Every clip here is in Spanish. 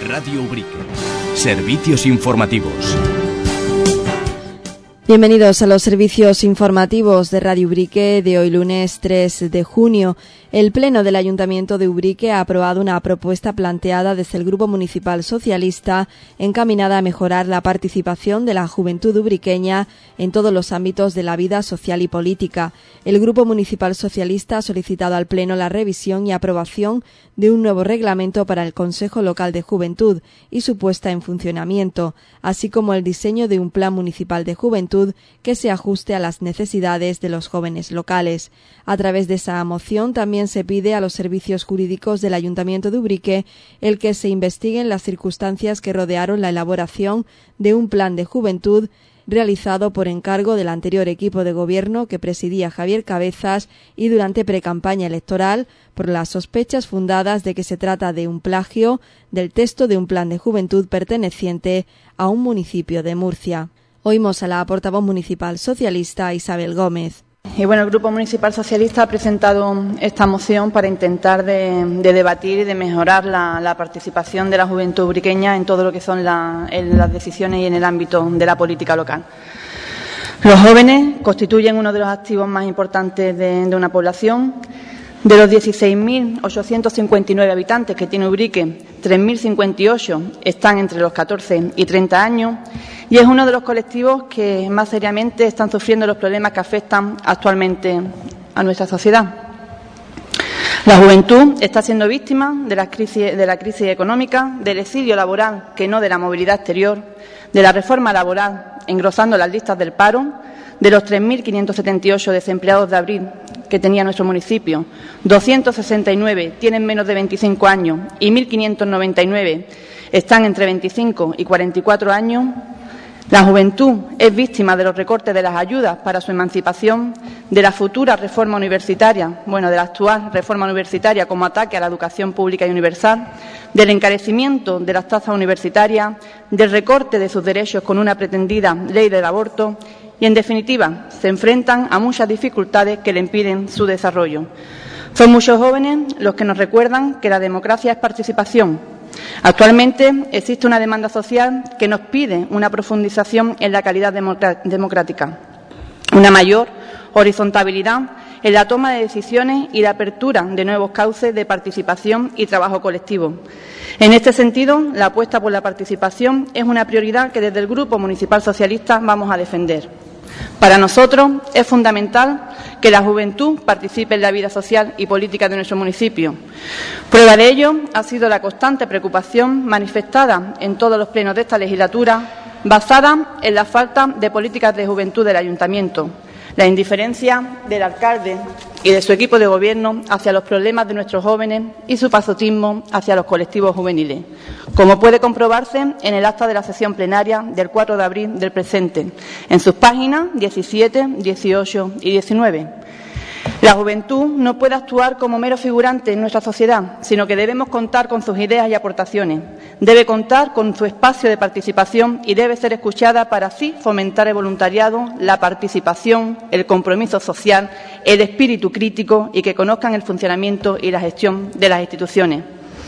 Radio Ubrique. Servicios informativos. Bienvenidos a los servicios informativos de Radio Ubrique de hoy lunes 3 de junio. El Pleno del Ayuntamiento de Ubrique ha aprobado una propuesta planteada desde el Grupo Municipal Socialista encaminada a mejorar la participación de la juventud ubriqueña en todos los ámbitos de la vida social y política. El Grupo Municipal Socialista ha solicitado al Pleno la revisión y aprobación de un nuevo reglamento para el Consejo Local de Juventud y su puesta en funcionamiento, así como el diseño de un plan municipal de juventud que se ajuste a las necesidades de los jóvenes locales. A través de esa moción también se pide a los servicios jurídicos del Ayuntamiento de Ubrique el que se investiguen las circunstancias que rodearon la elaboración de un plan de juventud realizado por encargo del anterior equipo de gobierno que presidía Javier Cabezas y durante precampaña electoral por las sospechas fundadas de que se trata de un plagio del texto de un plan de juventud perteneciente a un municipio de Murcia. Oímos a la portavoz municipal socialista Isabel Gómez. Y bueno, el Grupo Municipal Socialista ha presentado esta moción para intentar de debatir y de mejorar la participación de la juventud ubriqueña en todo lo que son en las decisiones y en el ámbito de la política local. Los jóvenes constituyen uno de los activos más importantes de una población. De los 16.859 habitantes que tiene Ubrique, 3.058 están entre los 14 y 30 años y es uno de los colectivos que más seriamente están sufriendo los problemas que afectan actualmente a nuestra sociedad. La juventud está siendo víctima de la crisis económica, del exilio laboral, que no de la movilidad exterior, de la reforma laboral, engrosando las listas del paro, de los 3.578 desempleados de abril que tenía nuestro municipio, 269 tienen menos de 25 años y 1.599 están entre 25 y 44 años. La juventud es víctima de los recortes de las ayudas para su emancipación, de la futura reforma universitaria, de la actual reforma universitaria como ataque a la educación pública y universal, del encarecimiento de las tasas universitarias, del recorte de sus derechos con una pretendida ley del aborto y, en definitiva, se enfrentan a muchas dificultades que le impiden su desarrollo. Son muchos jóvenes los que nos recuerdan que la democracia es participación. Actualmente existe una demanda social que nos pide una profundización en la calidad democrática, una mayor horizontabilidad en la toma de decisiones y la apertura de nuevos cauces de participación y trabajo colectivo. En este sentido, la apuesta por la participación es una prioridad que desde el Grupo Municipal Socialista vamos a defender. Para nosotros es fundamental que la juventud participe en la vida social y política de nuestro municipio. Prueba de ello ha sido la constante preocupación manifestada en todos los plenos de esta legislatura, basada en la falta de políticas de juventud del Ayuntamiento, la indiferencia del alcalde y de su equipo de gobierno hacia los problemas de nuestros jóvenes y su pasotismo hacia los colectivos juveniles, como puede comprobarse en el acta de la sesión plenaria del 4 de abril del presente, en sus páginas 17, 18 y 19. La juventud no puede actuar como mero figurante en nuestra sociedad, sino que debemos contar con sus ideas y aportaciones. Debe contar con su espacio de participación y debe ser escuchada para así fomentar el voluntariado, la participación, el compromiso social, el espíritu crítico y que conozcan el funcionamiento y la gestión de las instituciones.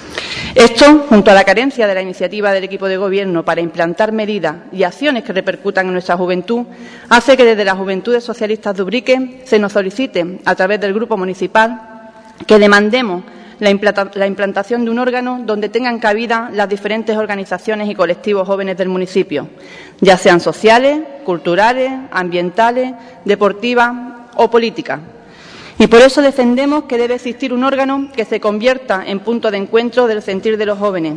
Esto, junto a la carencia de la iniciativa del equipo de gobierno para implantar medidas y acciones que repercutan en nuestra juventud, hace que desde las Juventudes Socialistas de Ubrique se nos solicite, a través del Grupo Municipal, que demandemos la implantación de un órgano donde tengan cabida las diferentes organizaciones y colectivos jóvenes del municipio, ya sean sociales, culturales, ambientales, deportivas o políticas. Y por eso defendemos que debe existir un órgano que se convierta en punto de encuentro del sentir de los jóvenes,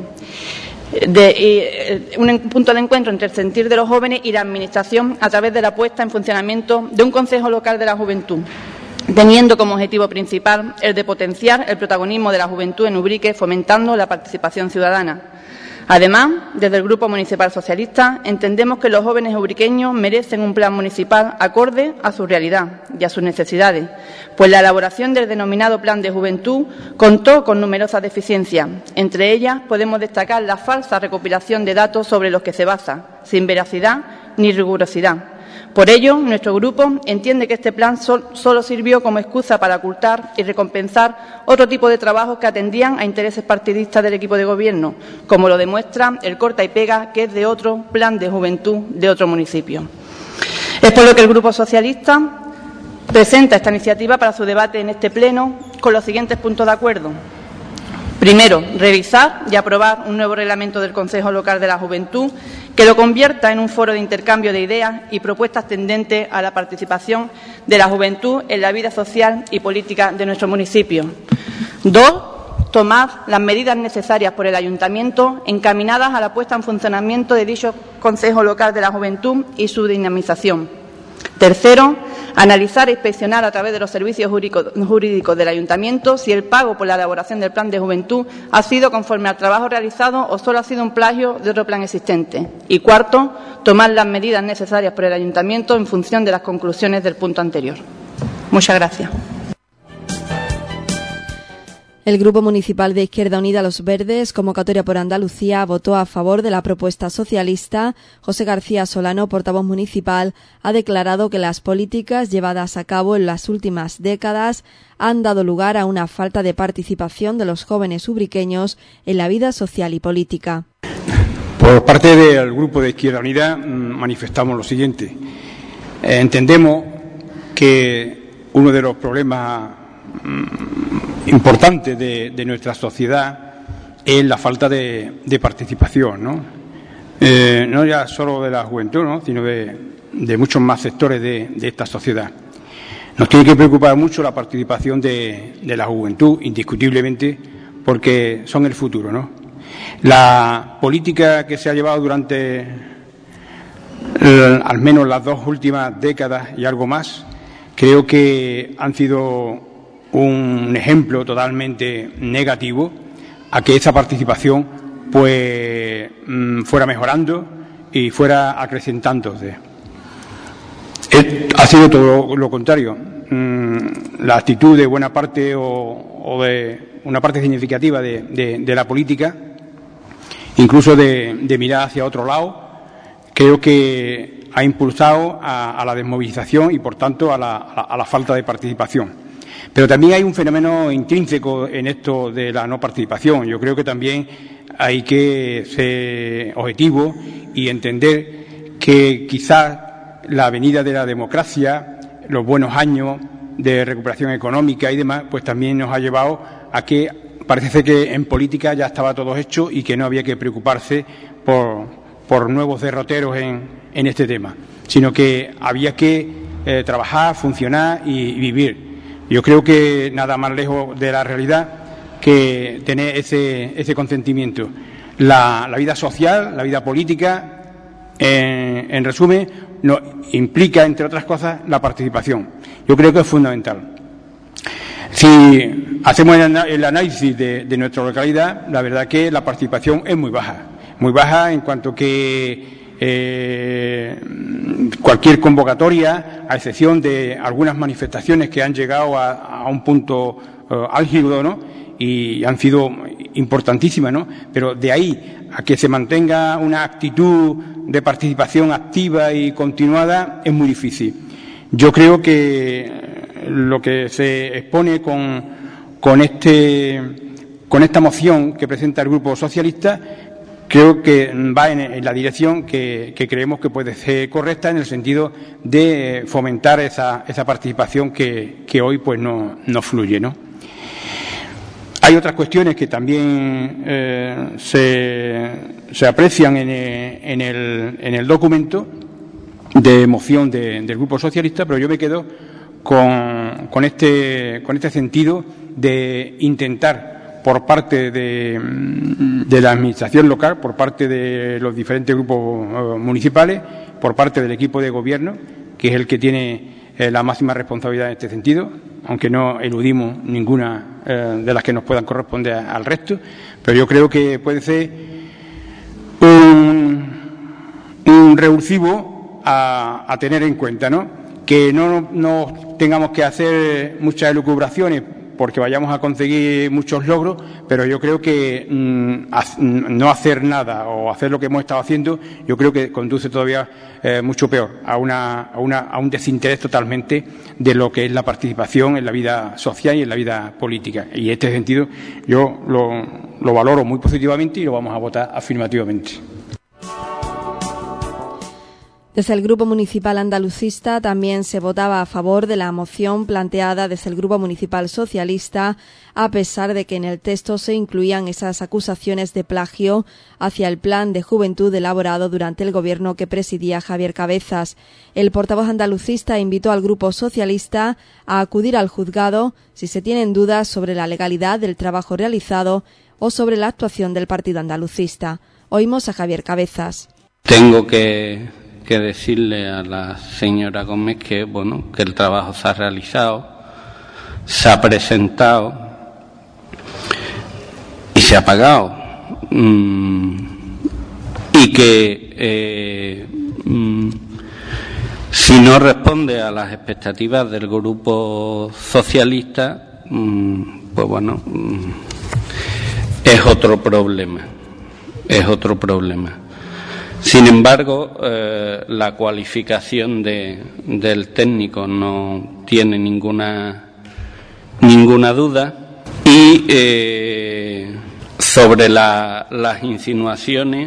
un punto de encuentro entre el sentir de los jóvenes y la Administración a través de la puesta en funcionamiento de un Consejo Local de la Juventud, teniendo como objetivo principal el de potenciar el protagonismo de la juventud en Ubrique, fomentando la participación ciudadana. Además, desde el Grupo Municipal Socialista entendemos que los jóvenes ubriqueños merecen un plan municipal acorde a su realidad y a sus necesidades, pues la elaboración del denominado Plan de Juventud contó con numerosas deficiencias. Entre ellas podemos destacar la falsa recopilación de datos sobre los que se basa, sin veracidad ni rigurosidad. Por ello, nuestro grupo entiende que este plan solo sirvió como excusa para ocultar y recompensar otro tipo de trabajos que atendían a intereses partidistas del equipo de gobierno, como lo demuestra el corta y pega, que es de otro plan de juventud de otro municipio. Es por lo que el Grupo Socialista presenta esta iniciativa para su debate en este Pleno con los siguientes puntos de acuerdo. Primero, revisar y aprobar un nuevo reglamento del Consejo Local de la Juventud que lo convierta en un foro de intercambio de ideas y propuestas tendentes a la participación de la juventud en la vida social y política de nuestro municipio. Dos, tomar las medidas necesarias por el Ayuntamiento encaminadas a la puesta en funcionamiento de dicho Consejo Local de la Juventud y su dinamización. Tercero, analizar e inspeccionar a través de los servicios jurídicos del Ayuntamiento si el pago por la elaboración del plan de juventud ha sido conforme al trabajo realizado o solo ha sido un plagio de otro plan existente. Y cuarto, tomar las medidas necesarias por el Ayuntamiento en función de las conclusiones del punto anterior. Muchas gracias. El Grupo Municipal de Izquierda Unida Los Verdes, Convocatoria por Andalucía, votó a favor de la propuesta socialista. José García Solano, portavoz municipal, ha declarado que las políticas llevadas a cabo en las últimas décadas han dado lugar a una falta de participación de los jóvenes ubriqueños en la vida social y política. Por parte del Grupo de Izquierda Unida manifestamos lo siguiente. Entendemos que uno de los problemas importante de nuestra sociedad es la falta de participación, ¿no? No ya solo de la juventud, ¿no? Sino de muchos más sectores de esta sociedad. Nos tiene que preocupar mucho la participación de la juventud, indiscutiblemente, porque son el futuro, ¿no? La política que se ha llevado durante al menos las dos últimas décadas y algo más, creo que han sido un ejemplo totalmente negativo a que esa participación pues fuera mejorando y fuera acrecentándose. Ha sido todo lo contrario. La actitud de buena parte o de una parte significativa de la política, incluso de mirar hacia otro lado, creo que ha impulsado a la desmovilización y, por tanto, a la falta de participación. Pero también hay un fenómeno intrínseco en esto de la no participación. Yo creo que también hay que ser objetivo y entender que quizás la venida de la democracia, los buenos años de recuperación económica y demás, pues también nos ha llevado a que parece que en política ya estaba todo hecho y que no había que preocuparse por nuevos derroteros en este tema, sino que había que trabajar, funcionar y vivir. Yo creo que nada más lejos de la realidad que tener ese consentimiento. La vida social, la vida política, en resumen, nos implica, entre otras cosas, la participación. Yo creo que es fundamental. Si hacemos el análisis de nuestra localidad, la verdad que la participación es muy baja en cuanto que cualquier convocatoria, a excepción de algunas manifestaciones que han llegado a un punto álgido, ¿no? Y han sido importantísimas, ¿no? Pero de ahí a que se mantenga una actitud de participación activa y continuada es muy difícil. Yo creo que lo que se expone con esta moción que presenta el Grupo Socialista, creo que va en la dirección que creemos que puede ser correcta, en el sentido de fomentar esa participación que hoy pues no fluye, ¿no? Hay otras cuestiones que también se aprecian en el documento de moción del Grupo Socialista, pero yo me quedo con este sentido de intentar, por parte de la Administración local, por parte de los diferentes grupos municipales, por parte del equipo de gobierno, que es el que tiene la máxima responsabilidad en este sentido, aunque no eludimos ninguna de las que nos puedan corresponder al resto, pero yo creo que puede ser un revulsivo a tener en cuenta, ¿no? Que no tengamos que hacer muchas elucubraciones porque vayamos a conseguir muchos logros, pero yo creo que no hacer nada o hacer lo que hemos estado haciendo, yo creo que conduce todavía mucho peor a un desinterés totalmente de lo que es la participación en la vida social y en la vida política. Y en este sentido yo lo valoro muy positivamente y lo vamos a votar afirmativamente. Desde el Grupo Municipal Andalucista también se votaba a favor de la moción planteada desde el Grupo Municipal Socialista, a pesar de que en el texto se incluían esas acusaciones de plagio hacia el plan de juventud elaborado durante el gobierno que presidía Javier Cabezas. El portavoz andalucista invitó al Grupo Socialista a acudir al juzgado si se tienen dudas sobre la legalidad del trabajo realizado o sobre la actuación del partido andalucista. Oímos a Javier Cabezas. Tengo que decirle a la señora Gómez que el trabajo se ha realizado, se ha presentado y se ha pagado, y que si no responde a las expectativas del Grupo Socialista, es otro problema. Sin embargo, la cualificación del técnico no tiene ninguna duda, y sobre las insinuaciones,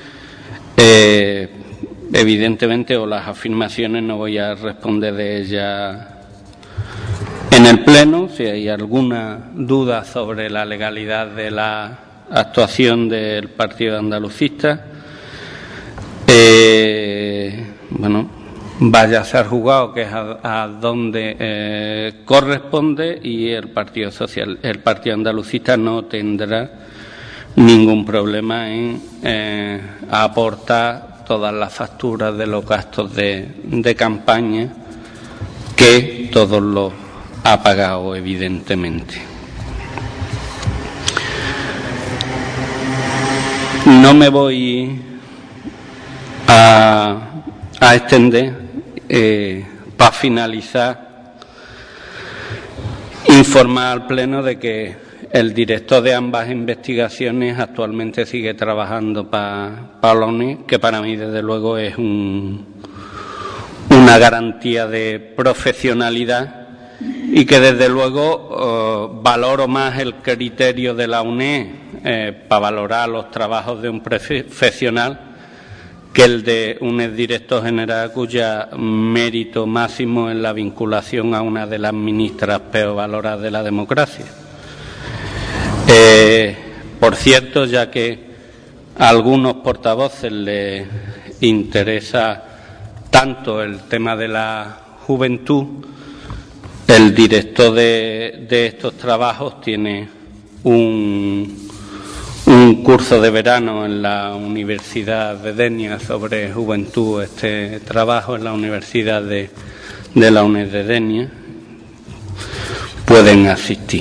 evidentemente, o las afirmaciones, no voy a responder de ellas en el Pleno. Si hay alguna duda sobre la legalidad de la actuación del Partido Andalucista, váyase al juzgado, que es a donde corresponde, y el Partido Andalucista no tendrá ningún problema en aportar todas las facturas de los gastos de campaña, que todos los ha pagado, evidentemente. No me voy a extender. Para finalizar, informar al Pleno de que el director de ambas investigaciones actualmente sigue trabajando para la UNED, que para mí desde luego es una garantía de profesionalidad, y que desde luego valoro más el criterio de la UNED para valorar los trabajos de un profesional que el de un exdirector general cuya mérito máximo es la vinculación a una de las ministras peor valoradas de la democracia. Por cierto, ya que a algunos portavoces les interesa tanto el tema de la juventud, el director de estos trabajos tiene un curso de verano en la Universidad de Denia sobre juventud. Este trabajo en la Universidad de la UNED de Denia. Pueden asistir.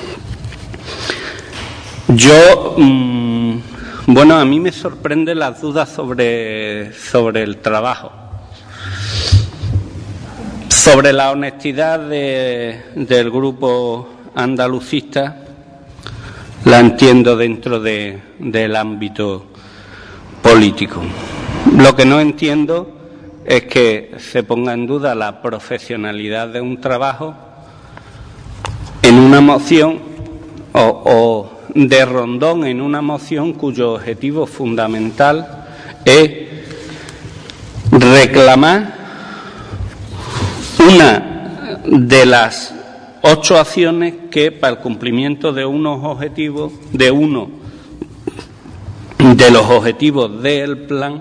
A mí me sorprenden las dudas sobre el trabajo. Sobre la honestidad del grupo andalucista, la entiendo dentro del ámbito político. Lo que no entiendo es que se ponga en duda la profesionalidad de un trabajo en una moción o de rondón en una moción cuyo objetivo fundamental es reclamar una de las 8 acciones que, para el cumplimiento de unos objetivos, de uno de los objetivos del plan,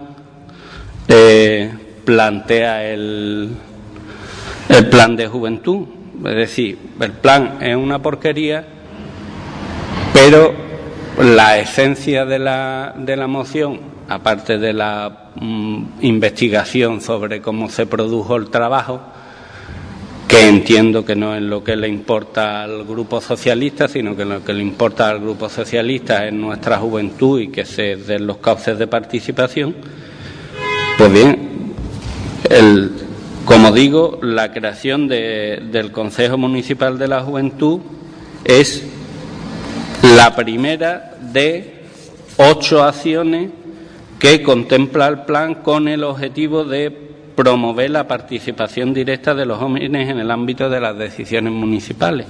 plantea el plan de juventud. Es decir, el plan es una porquería, pero la esencia de la moción, aparte de la investigación sobre cómo se produjo el trabajo, que entiendo que no es lo que le importa al Grupo Socialista, sino que lo que le importa al Grupo Socialista es nuestra juventud y que se den los cauces de participación. Pues bien, como digo, la creación del Consejo Municipal de la Juventud es la primera de 8 acciones que contempla el plan con el objetivo de promover la participación directa de los jóvenes en el ámbito de las decisiones municipales.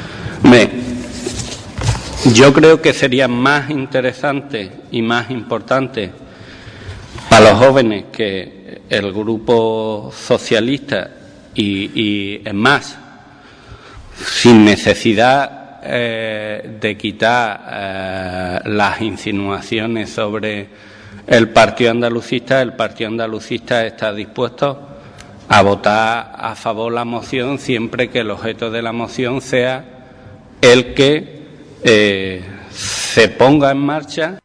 Yo creo que sería más interesante y más importante para los jóvenes que el Grupo Socialista y es más, sin necesidad de quitar las insinuaciones sobre el Partido Andalucista está dispuesto a votar a favor de la moción siempre que el objeto de la moción sea el que se ponga en marcha.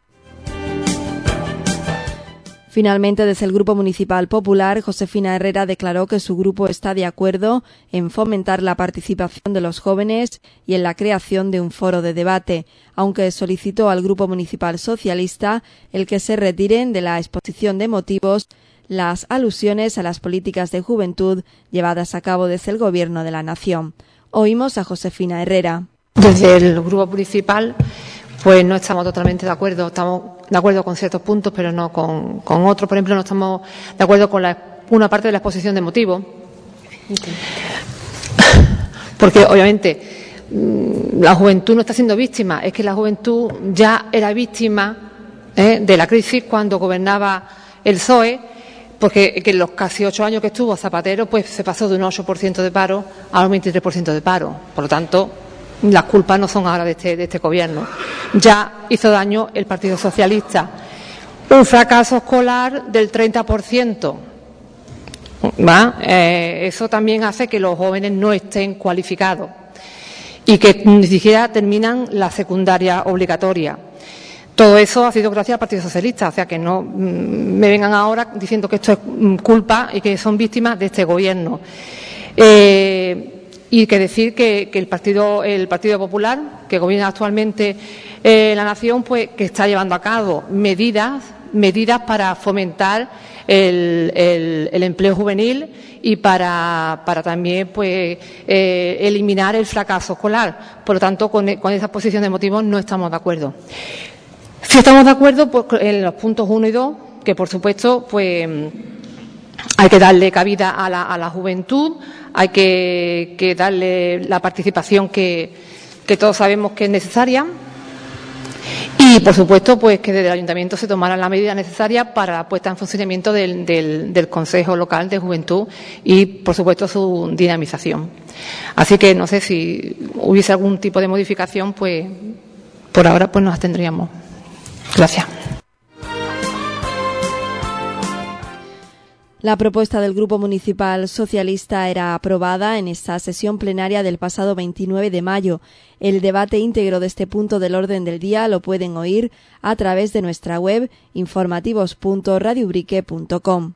Finalmente, desde el Grupo Municipal Popular, Josefina Herrera declaró que su grupo está de acuerdo en fomentar la participación de los jóvenes y en la creación de un foro de debate, aunque solicitó al Grupo Municipal Socialista el que se retiren de la exposición de motivos las alusiones a las políticas de juventud llevadas a cabo desde el Gobierno de la Nación. Oímos a Josefina Herrera. Desde el Grupo Municipal pues no estamos totalmente de acuerdo. Estamos de acuerdo con ciertos puntos, pero no con otros. Por ejemplo, no estamos de acuerdo con una parte de la exposición de motivos. Porque, obviamente, la juventud no está siendo víctima. Es que la juventud ya era víctima de la crisis cuando gobernaba el PSOE, porque en los casi 8 años que estuvo Zapatero, pues se pasó de un 8% de paro a un 23% de paro. Por lo tanto, las culpas no son ahora de este gobierno. Ya hizo daño el Partido Socialista. Un fracaso escolar del 30%. Eso también hace que los jóvenes no estén cualificados y que ni siquiera terminan la secundaria obligatoria. Todo eso ha sido gracias al Partido Socialista, o sea que no me vengan ahora diciendo que esto es culpa y que son víctimas de este gobierno. Y que decir que el Partido Popular, que gobierna actualmente la Nación, pues que está llevando a cabo medidas para fomentar el empleo juvenil y para también pues eliminar el fracaso escolar. Por lo tanto, con esa exposición de motivos no estamos de acuerdo. Sí estamos de acuerdo pues, en los puntos 1 y 2, que por supuesto pues hay que darle cabida a la juventud, hay que darle la participación que todos sabemos que es necesaria y, por supuesto, pues que desde el Ayuntamiento se tomaran las medidas necesarias para la puesta en funcionamiento del Consejo Local de Juventud y, por supuesto, su dinamización. Así que no sé si hubiese algún tipo de modificación, pues por ahora pues nos abstendríamos. Gracias. La propuesta del Grupo Municipal Socialista era aprobada en esta sesión plenaria del pasado 29 de mayo. El debate íntegro de este punto del orden del día lo pueden oír a través de nuestra web informativos.radiobrique.com.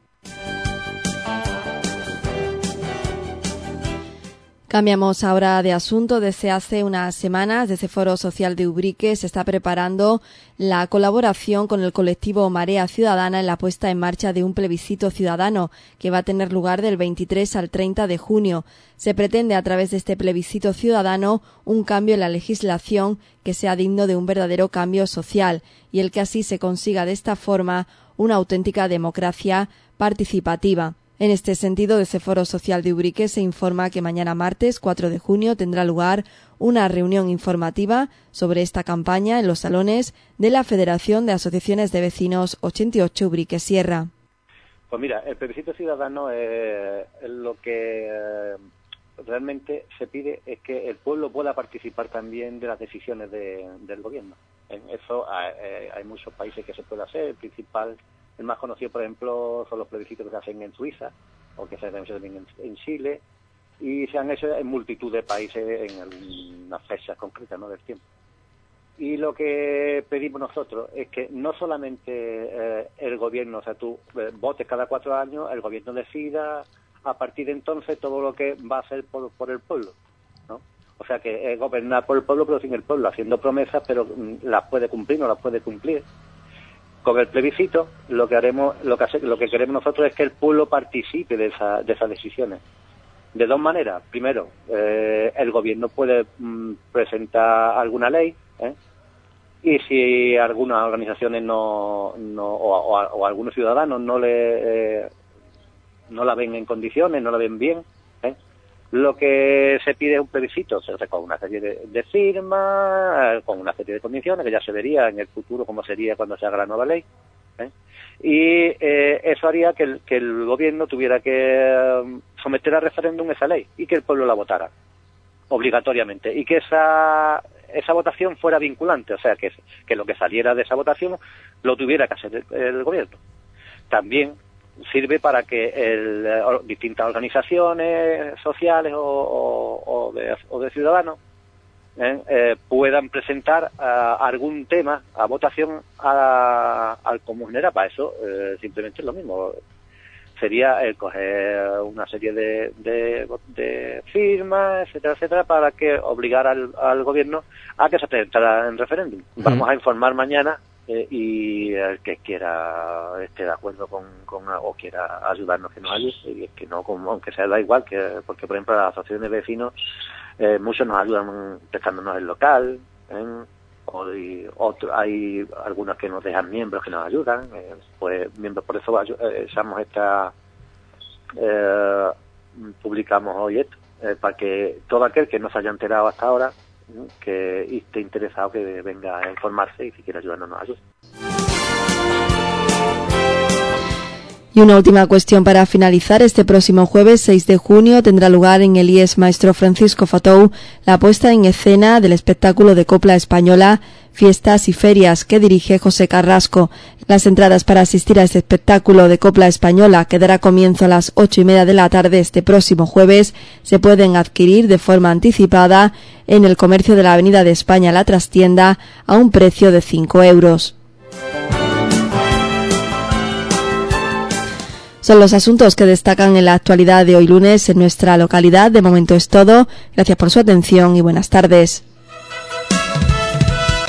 Cambiamos ahora de asunto. Desde hace unas semanas, desde Foro Social de Ubrique, se está preparando la colaboración con el colectivo Marea Ciudadana en la puesta en marcha de un plebiscito ciudadano que va a tener lugar del 23 al 30 de junio. Se pretende, a través de este plebiscito ciudadano, un cambio en la legislación que sea digno de un verdadero cambio social y el que así se consiga de esta forma una auténtica democracia participativa. En este sentido, desde Foro Social de Ubrique se informa que mañana martes 4 de junio tendrá lugar una reunión informativa sobre esta campaña en los salones de la Federación de Asociaciones de Vecinos 88 Ubrique Sierra. Pues mira, el plebiscito ciudadano lo que realmente se pide es que el pueblo pueda participar también de las decisiones del gobierno. En eso hay muchos países que se puede hacer. El más conocido, por ejemplo, son los plebiscitos que se hacen en Suiza o que se hacen también en Chile y se han hecho en multitud de países en algunas fechas concretas, ¿no?, del tiempo. Y lo que pedimos nosotros es que no solamente el gobierno, o sea, tú votes cada 4 años, el gobierno decida a partir de entonces todo lo que va a hacer por el pueblo, ¿no? O sea, que es gobernar por el pueblo pero sin el pueblo, haciendo promesas, pero las puede cumplir, no las puede cumplir. Con el plebiscito lo que queremos nosotros es que el pueblo participe de esas decisiones de dos maneras. Primero, el gobierno puede presentar alguna ley, y si algunas organizaciones o algunos ciudadanos no la ven en condiciones, no la ven bien, lo que se pide es un plebiscito, se recoge una serie de firmas, con una serie de condiciones, que ya se vería en el futuro cómo sería cuando se haga la nueva ley, y eso haría que el gobierno tuviera que someter a referéndum esa ley y que el pueblo la votara obligatoriamente, y que esa votación fuera vinculante, o sea, que lo que saliera de esa votación lo tuviera que hacer el gobierno. También sirve para que distintas organizaciones sociales o de ciudadanos puedan presentar algún tema a votación al común general. Para eso simplemente es lo mismo. Sería coger una serie de firmas, etcétera, etcétera, para que obligar al gobierno a que se presentara en referéndum. Vamos a informar mañana y el que quiera esté de acuerdo con o quiera ayudarnos, que nos ayude, y el que no, aunque sea, da igual, porque por ejemplo las asociaciones de vecinos muchos nos ayudan prestándonos el local, hay algunos que nos dejan miembros que nos ayudan, pues miembros, por eso usamos publicamos hoy esto, para que todo aquel que no se haya enterado hasta ahora, que esté interesado, que venga a informarse, y si quiere ayudarnos nos ayude. Y una última cuestión para finalizar. Este próximo jueves 6 de junio tendrá lugar en el IES Maestro Francisco Fatou la puesta en escena del espectáculo de copla española Fiestas y Ferias, que dirige José Carrasco. Las entradas para asistir a este espectáculo de copla española, que dará comienzo a las 8:30 de la tarde este próximo jueves, se pueden adquirir de forma anticipada en el comercio de la Avenida de España La Trastienda a un precio de 5 euros. Son los asuntos que destacan en la actualidad de hoy lunes en nuestra localidad. De momento es todo. Gracias por su atención y buenas tardes.